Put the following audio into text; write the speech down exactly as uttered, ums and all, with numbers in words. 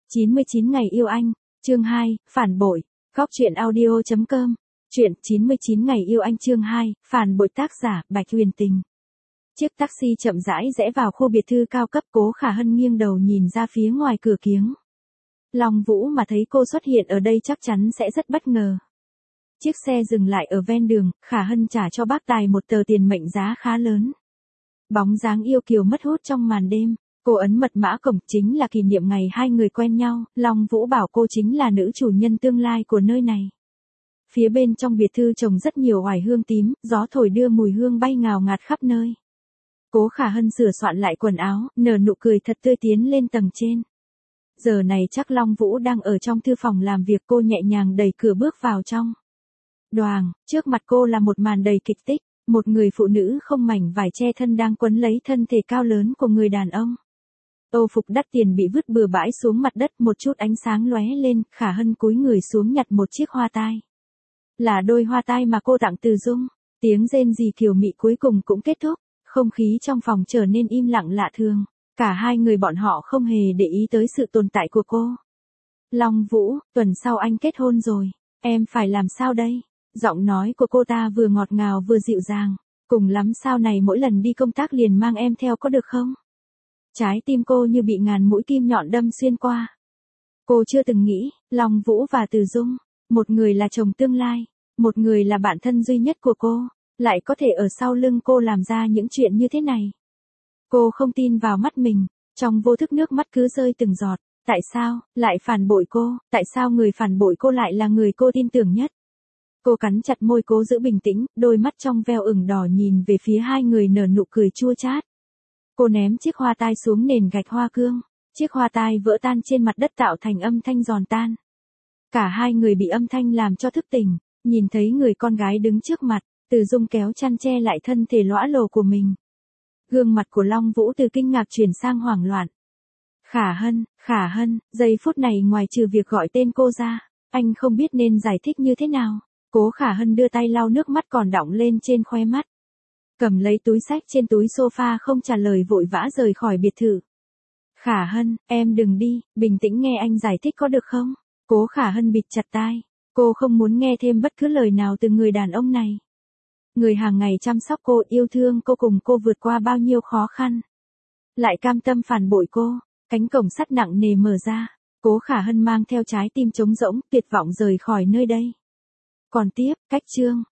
chín mươi chín ngày yêu anh, chương hai, phản bội, góc truyện audio chấm com, truyện chín mươi chín ngày yêu anh chương hai, phản bội tác giả, Bạch Huyền Tình. Chiếc taxi chậm rãi rẽ vào khu biệt thự cao cấp, Cố Khả Hân nghiêng đầu nhìn ra phía ngoài cửa kiếng. Long Vũ mà thấy cô xuất hiện ở đây chắc chắn sẽ rất bất ngờ. Chiếc xe dừng lại ở ven đường, Khả Hân trả cho bác tài một tờ tiền mệnh giá khá lớn. Bóng dáng yêu kiều mất hút trong màn đêm, cô ấn mật mã cổng, chính là kỷ niệm ngày hai người quen nhau, Long Vũ bảo cô chính là nữ chủ nhân tương lai của nơi này. Phía bên trong biệt thự trồng rất nhiều oải hương tím, gió thổi đưa mùi hương bay ngào ngạt khắp nơi. Cố Khả Hân sửa soạn lại quần áo, nở nụ cười thật tươi tiến lên tầng trên. Giờ này chắc Long Vũ đang ở trong thư phòng làm việc, cô nhẹ nhàng đẩy cửa bước vào trong. Đoàng, trước mặt cô là một màn đầy kịch tích, một người phụ nữ không mảnh vải che thân đang quấn lấy thân thể cao lớn của người đàn ông. Âu phục đắt tiền bị vứt bừa bãi xuống mặt đất, một chút ánh sáng lóe lên, Khả Hân cúi người xuống nhặt một chiếc hoa tai. Là đôi hoa tai mà cô tặng Từ Dung, tiếng rên rỉ kiều mị cuối cùng cũng kết thúc, không khí trong phòng trở nên im lặng lạ thường, cả hai người bọn họ không hề để ý tới sự tồn tại của cô. Long Vũ, tuần sau anh kết hôn rồi, em phải làm sao đây? Giọng nói của cô ta vừa ngọt ngào vừa dịu dàng, cùng lắm sau này mỗi lần đi công tác liền mang em theo có được không? Trái tim cô như bị ngàn mũi kim nhọn đâm xuyên qua. Cô chưa từng nghĩ, Long Vũ và Từ Dung, một người là chồng tương lai, một người là bạn thân duy nhất của cô, lại có thể ở sau lưng cô làm ra những chuyện như thế này. Cô không tin vào mắt mình, trong vô thức nước mắt cứ rơi từng giọt. Tại sao, lại phản bội cô, tại sao người phản bội cô lại là người cô tin tưởng nhất? Cô cắn chặt môi cố giữ bình tĩnh, đôi mắt trong veo ửng đỏ nhìn về phía hai người nở nụ cười chua chát. Cô ném chiếc hoa tai xuống nền gạch hoa cương, chiếc hoa tai vỡ tan trên mặt đất tạo thành âm thanh giòn tan. Cả hai người bị âm thanh làm cho thức tỉnh, nhìn thấy người con gái đứng trước mặt, Từ Dung kéo chăn che lại thân thể lõa lồ của mình. Gương mặt của Long Vũ từ kinh ngạc chuyển sang hoảng loạn. Khả Hân, Khả Hân, giây phút này ngoài trừ việc gọi tên cô ra, anh không biết nên giải thích như thế nào. Cố Khả Hân đưa tay lau nước mắt còn đọng lên trên khóe mắt. Cầm lấy túi xách trên túi sofa không trả lời vội vã rời khỏi biệt thự. Khả Hân, em đừng đi, bình tĩnh nghe anh giải thích có được không? Cố Khả Hân bịt chặt tai. Cô không muốn nghe thêm bất cứ lời nào từ người đàn ông này. Người hàng ngày chăm sóc cô, yêu thương cô, cùng cô vượt qua bao nhiêu khó khăn. Lại cam tâm phản bội cô. Cánh cổng sắt nặng nề mở ra. Cố Khả Hân mang theo trái tim trống rỗng, tuyệt vọng rời khỏi nơi đây. Còn tiếp, cách chương.